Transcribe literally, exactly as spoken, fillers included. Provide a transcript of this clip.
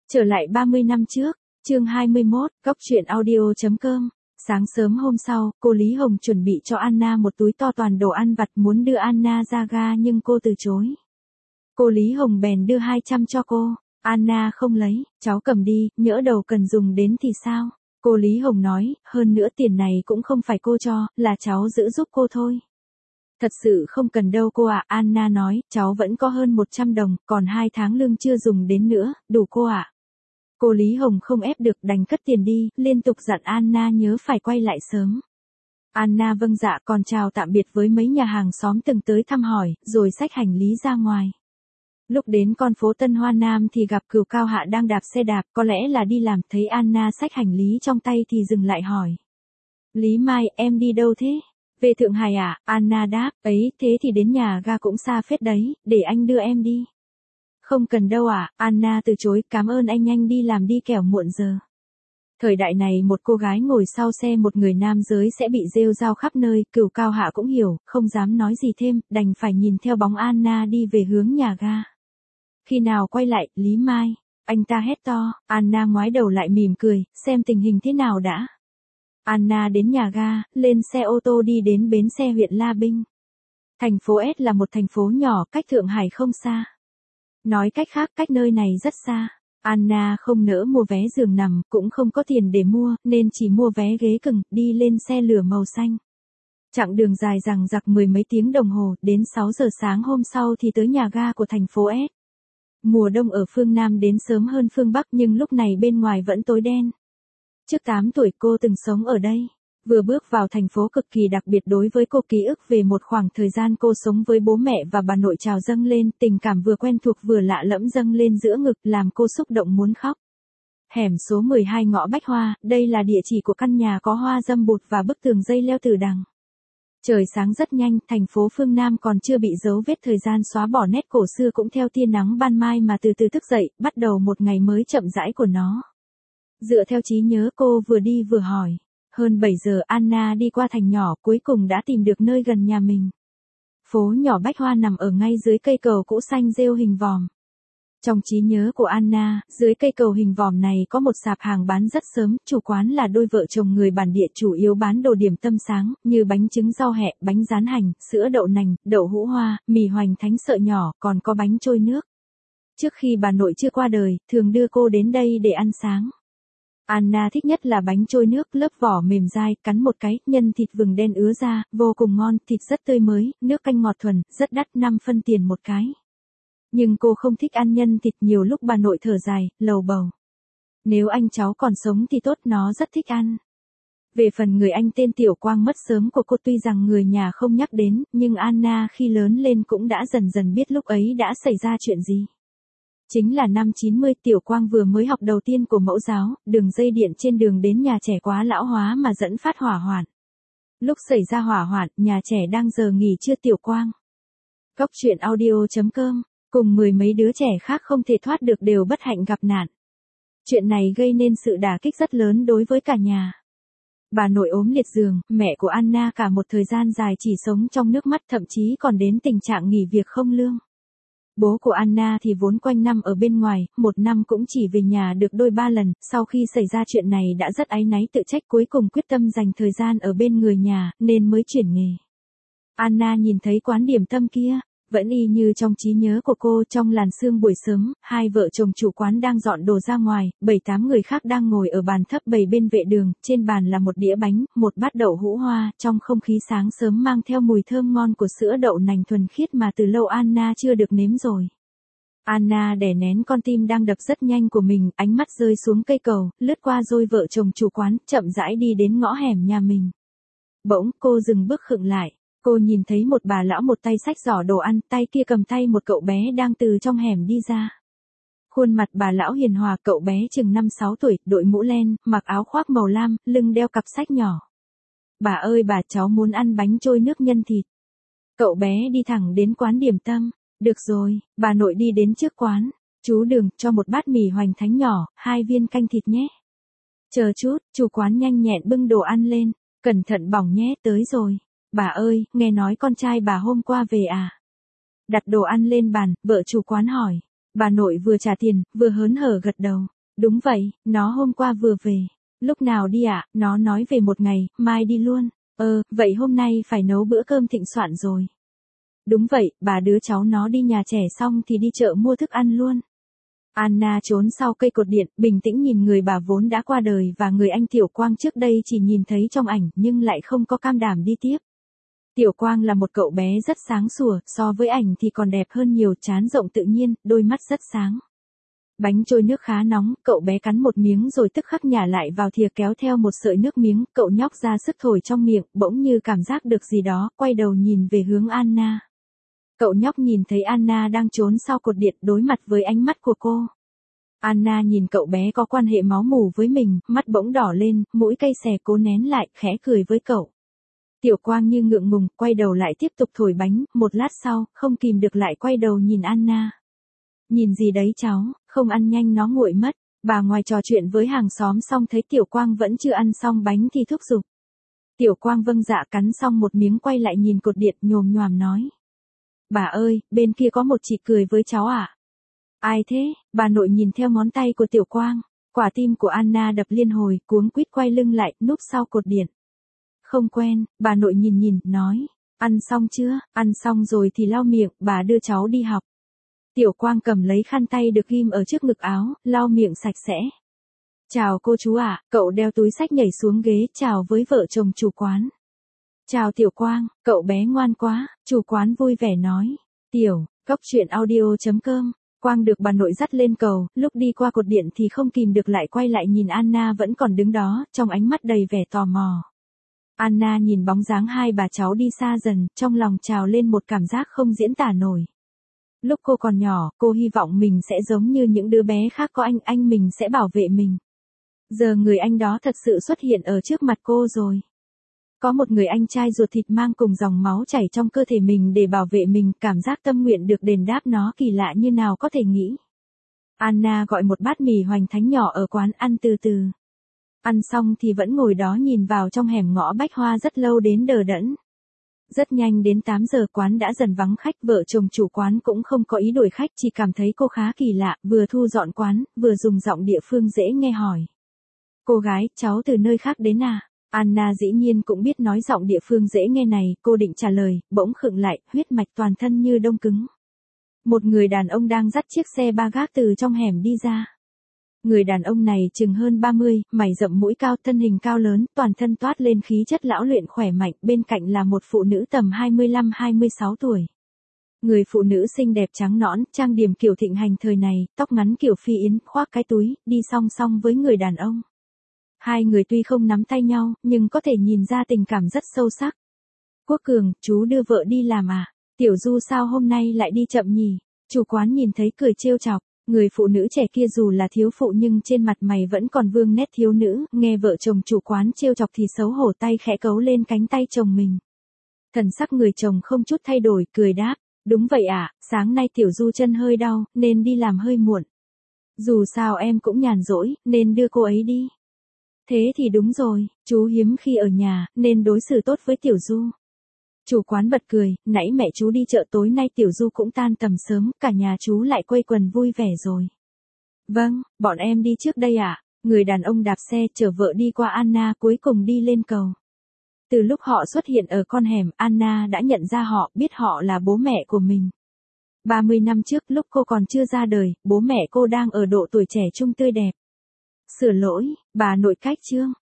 Trở lại ba mươi năm trước, chương hai mươi mốt, góc truyện audio.com. Sáng sớm hôm sau, cô Lý Hồng chuẩn bị cho Anna một túi to toàn đồ ăn vặt muốn đưa Anna ra ga nhưng cô từ chối. Cô Lý Hồng bèn đưa hai trăm cho cô. Anna không lấy, cháu cầm đi, nhỡ đầu cần dùng đến thì sao? Cô Lý Hồng nói, hơn nữa tiền này cũng không phải cô cho, là cháu giữ giúp cô thôi. Thật sự không cần đâu cô ạ, Anna nói, cháu vẫn có hơn một trăm đồng, còn hai tháng lương chưa dùng đến nữa, đủ cô ạ. Cô Lý Hồng không ép được đành cất tiền đi, liên tục dặn Anna nhớ phải quay lại sớm. Anna vâng dạ còn chào tạm biệt với mấy nhà hàng xóm từng tới thăm hỏi, rồi xách hành lý ra ngoài. Lúc đến con phố Tân Hoa Nam thì gặp Cửu Cao Hạ đang đạp xe đạp, có lẽ là đi làm, thấy Anna xách hành lý trong tay thì dừng lại hỏi. Lý Mai, em đi đâu thế? Về Thượng Hải à? Anna đáp, ấy, thế thì đến nhà ga cũng xa phết đấy, để anh đưa em đi. Không cần đâu ạ, à? Anna từ chối, cảm ơn anh nhanh đi làm đi kẻo muộn giờ. Thời đại này một cô gái ngồi sau xe một người nam giới sẽ bị rêu rao khắp nơi, Cửu Cao Hạ cũng hiểu, không dám nói gì thêm, đành phải nhìn theo bóng Anna đi về hướng nhà ga. Khi nào quay lại, Lý Mai? Anh ta hét to, Anna ngoái đầu lại mỉm cười, xem tình hình thế nào đã. Anna đến nhà ga, lên xe ô tô đi đến bến xe huyện La Binh. Thành phố S là một thành phố nhỏ, cách Thượng Hải không xa. Nói cách khác, cách nơi này rất xa. Anna không nỡ mua vé giường nằm, cũng không có tiền để mua, nên chỉ mua vé ghế cứng, đi lên xe lửa màu xanh. Chặng đường dài dằng dặc mười mấy tiếng đồng hồ, đến sáu giờ sáng hôm sau thì tới nhà ga của thành phố S. Mùa đông ở phương Nam đến sớm hơn phương Bắc nhưng lúc này bên ngoài vẫn tối đen. Trước tám tuổi cô từng sống ở đây. Vừa bước vào thành phố cực kỳ đặc biệt đối với cô, ký ức về một khoảng thời gian cô sống với bố mẹ và bà nội trào dâng lên, tình cảm vừa quen thuộc vừa lạ lẫm dâng lên giữa ngực làm cô xúc động muốn khóc. Hẻm số mười hai ngõ Bách Hoa, đây là địa chỉ của căn nhà có hoa dâm bụt và bức tường dây leo tử đằng. Trời sáng rất nhanh, thành phố phương Nam còn chưa bị dấu vết thời gian xóa bỏ nét cổ xưa cũng theo tia nắng ban mai mà từ từ thức dậy, bắt đầu một ngày mới chậm rãi của nó. Dựa theo trí nhớ cô vừa đi vừa hỏi. Hơn bảy giờ Anna đi qua thành nhỏ cuối cùng đã tìm được nơi gần nhà mình. Phố nhỏ Bách Hoa nằm ở ngay dưới cây cầu cũ xanh rêu hình vòm. Trong trí nhớ của Anna, dưới cây cầu hình vòm này có một sạp hàng bán rất sớm, chủ quán là đôi vợ chồng người bản địa chủ yếu bán đồ điểm tâm sáng, như bánh trứng rau hẹ, bánh rán hành, sữa đậu nành, đậu hũ hoa, mì hoành thánh sợi nhỏ, còn có bánh trôi nước. Trước khi bà nội chưa qua đời, thường đưa cô đến đây để ăn sáng. Anna thích nhất là bánh trôi nước, lớp vỏ mềm dai, cắn một cái, nhân thịt vừng đen ứa ra, vô cùng ngon, thịt rất tươi mới, nước canh ngọt thuần, rất đắt, năm phân tiền một cái. Nhưng cô không thích ăn nhân thịt, nhiều lúc bà nội thở dài, lầu bầu. Nếu anh cháu còn sống thì tốt, nó rất thích ăn. Về phần người anh tên Tiểu Quang mất sớm của cô, tuy rằng người nhà không nhắc đến, nhưng Anna khi lớn lên cũng đã dần dần biết lúc ấy đã xảy ra chuyện gì. Chính là năm chín mươi, Tiểu Quang vừa mới học đầu tiên của mẫu giáo, đường dây điện trên đường đến nhà trẻ quá lão hóa mà dẫn phát hỏa hoạn. Lúc xảy ra hỏa hoạn, nhà trẻ đang giờ nghỉ trưa. Tiểu Quang, góc truyện audio.com, cùng mười mấy đứa trẻ khác không thể thoát được đều bất hạnh gặp nạn. Chuyện này gây nên sự đả kích rất lớn đối với cả nhà. Bà nội ốm liệt giường, mẹ của Anna cả một thời gian dài chỉ sống trong nước mắt, thậm chí còn đến tình trạng nghỉ việc không lương. Bố của Anna thì vốn quanh năm ở bên ngoài, một năm cũng chỉ về nhà được đôi ba lần, sau khi xảy ra chuyện này đã rất áy náy tự trách, cuối cùng quyết tâm dành thời gian ở bên người nhà, nên mới chuyển nghề. Anna nhìn thấy quán điểm tâm kia, vẫn y như trong trí nhớ của cô, trong làn sương buổi sớm, hai vợ chồng chủ quán đang dọn đồ ra ngoài, bảy tám người khác đang ngồi ở bàn thấp bày bên vệ đường, trên bàn là một đĩa bánh, một bát đậu hũ hoa, trong không khí sáng sớm mang theo mùi thơm ngon của sữa đậu nành thuần khiết mà từ lâu Anna chưa được nếm rồi. Anna đè nén con tim đang đập rất nhanh của mình, ánh mắt rơi xuống cây cầu, lướt qua đôi vợ chồng chủ quán, chậm rãi đi đến ngõ hẻm nhà mình. Bỗng, cô dừng bước khựng lại. Cô nhìn thấy một bà lão một tay xách giỏ đồ ăn, tay kia cầm tay một cậu bé đang từ trong hẻm đi ra. Khuôn mặt bà lão hiền hòa, cậu bé chừng năm sáu tuổi, đội mũ len, mặc áo khoác màu lam, lưng đeo cặp sách nhỏ. Bà ơi bà, cháu muốn ăn bánh trôi nước nhân thịt. Cậu bé đi thẳng đến quán điểm tâm. Được rồi, bà nội đi đến trước quán. Chú Đường, cho một bát mì hoành thánh nhỏ, hai viên canh thịt nhé. Chờ chút, chủ quán nhanh nhẹn bưng đồ ăn lên. Cẩn thận bỏng nhé, tới rồi. Bà ơi, nghe nói con trai bà hôm qua về à? Đặt đồ ăn lên bàn, vợ chủ quán hỏi. Bà nội vừa trả tiền, vừa hớn hở gật đầu. Đúng vậy, nó hôm qua vừa về. Lúc nào đi ạ? À? Nó nói về một ngày, mai đi luôn. Ờ, vậy hôm nay phải nấu bữa cơm thịnh soạn rồi. Đúng vậy, bà đứa cháu nó đi nhà trẻ xong thì đi chợ mua thức ăn luôn. Anna trốn sau cây cột điện, bình tĩnh nhìn người bà vốn đã qua đời và người anh Tiểu Quang trước đây chỉ nhìn thấy trong ảnh nhưng lại không có cam đảm đi tiếp. Tiểu Quang là một cậu bé rất sáng sủa, so với ảnh thì còn đẹp hơn nhiều, trán rộng tự nhiên, đôi mắt rất sáng. Bánh trôi nước khá nóng, cậu bé cắn một miếng rồi tức khắc nhả lại vào thìa kéo theo một sợi nước miếng, cậu nhóc ra sức thổi trong miệng, bỗng như cảm giác được gì đó, quay đầu nhìn về hướng Anna. Cậu nhóc nhìn thấy Anna đang trốn sau cột điện đối mặt với ánh mắt của cô. Anna nhìn cậu bé có quan hệ máu mủ với mình, mắt bỗng đỏ lên, mũi cay xè cố nén lại, khẽ cười với cậu. Tiểu Quang như ngượng ngùng, quay đầu lại tiếp tục thổi bánh, một lát sau, không kìm được lại quay đầu nhìn Anna. Nhìn gì đấy cháu, không ăn nhanh nó nguội mất. Bà ngoài trò chuyện với hàng xóm xong thấy Tiểu Quang vẫn chưa ăn xong bánh thì thúc giục. Tiểu Quang vâng dạ cắn xong một miếng quay lại nhìn cột điện nhồm nhoàm nói. Bà ơi, bên kia có một chị cười với cháu à? Ai thế? Bà nội nhìn theo ngón tay của Tiểu Quang. Quả tim của Anna đập liên hồi, cuống quýt quay lưng lại, núp sau cột điện. Không quen, bà nội nhìn nhìn, nói. Ăn xong chưa? Ăn xong rồi thì lau miệng, bà đưa cháu đi học. Tiểu Quang cầm lấy khăn tay được ghim ở trước ngực áo, lau miệng sạch sẽ. Chào cô chú ạ, à, cậu đeo túi xách nhảy xuống ghế, chào với vợ chồng chủ quán. Chào Tiểu Quang, cậu bé ngoan quá, chủ quán vui vẻ nói. Tiểu, cốc truyện audio chấm com. Quang được bà nội dắt lên cầu, lúc đi qua cột điện thì không kìm được lại quay lại nhìn Anna vẫn còn đứng đó, trong ánh mắt đầy vẻ tò mò. Anna nhìn bóng dáng hai bà cháu đi xa dần, trong lòng trào lên một cảm giác không diễn tả nổi. Lúc cô còn nhỏ, cô hy vọng mình sẽ giống như những đứa bé khác, có anh, anh mình sẽ bảo vệ mình. Giờ người anh đó thật sự xuất hiện ở trước mặt cô rồi. Có một người anh trai ruột thịt mang cùng dòng máu chảy trong cơ thể mình để bảo vệ mình, cảm giác tâm nguyện được đền đáp nó kỳ lạ như nào có thể nghĩ. Anna gọi một bát mì hoành thánh nhỏ ở quán ăn từ từ. Ăn xong thì vẫn ngồi đó nhìn vào trong hẻm ngõ Bách Hoa rất lâu đến đờ đẫn. Rất nhanh đến tám giờ quán đã dần vắng khách, vợ chồng chủ quán cũng không có ý đuổi khách, chỉ cảm thấy cô khá kỳ lạ, vừa thu dọn quán, vừa dùng giọng địa phương dễ nghe hỏi. Cô gái, cháu từ nơi khác đến à? Anna dĩ nhiên cũng biết nói giọng địa phương dễ nghe này, cô định trả lời, bỗng khựng lại, huyết mạch toàn thân như đông cứng. Một người đàn ông đang dắt chiếc xe ba gác từ trong hẻm đi ra. Người đàn ông này chừng hơn ba mươi, mày rậm mũi cao, thân hình cao lớn, toàn thân toát lên khí chất lão luyện khỏe mạnh, bên cạnh là một phụ nữ tầm hai mươi lăm hai mươi sáu tuổi. Người phụ nữ xinh đẹp trắng nõn, trang điểm kiểu thịnh hành thời này, tóc ngắn kiểu phi yến, khoác cái túi, đi song song với người đàn ông. Hai người tuy không nắm tay nhau, nhưng có thể nhìn ra tình cảm rất sâu sắc. Quốc Cường, chú đưa vợ đi làm à? Tiểu Du sao hôm nay lại đi chậm nhỉ? Chủ quán nhìn thấy cười trêu chọc. Người phụ nữ trẻ kia dù là thiếu phụ nhưng trên mặt mày vẫn còn vương nét thiếu nữ, nghe vợ chồng chủ quán trêu chọc thì xấu hổ tay khẽ cấu lên cánh tay chồng mình. Thần sắc người chồng không chút thay đổi, cười đáp, đúng vậy ạ, à, sáng nay Tiểu Du chân hơi đau, nên đi làm hơi muộn. Dù sao em cũng nhàn rỗi, nên đưa cô ấy đi. Thế thì đúng rồi, chú hiếm khi ở nhà, nên đối xử tốt với Tiểu Du. Chủ quán bật cười, nãy mẹ chú đi chợ tối nay Tiểu Du cũng tan tầm sớm, cả nhà chú lại quây quần vui vẻ rồi. Vâng, bọn em đi trước đây ạ. À? Người đàn ông đạp xe chở vợ đi qua Anna, cuối cùng đi lên cầu. Từ lúc họ xuất hiện ở con hẻm, Anna đã nhận ra họ, biết họ là bố mẹ của mình. ba mươi năm trước, lúc cô còn chưa ra đời, bố mẹ cô đang ở độ tuổi trẻ trung tươi đẹp. Sửa lỗi, bà nội cách trương,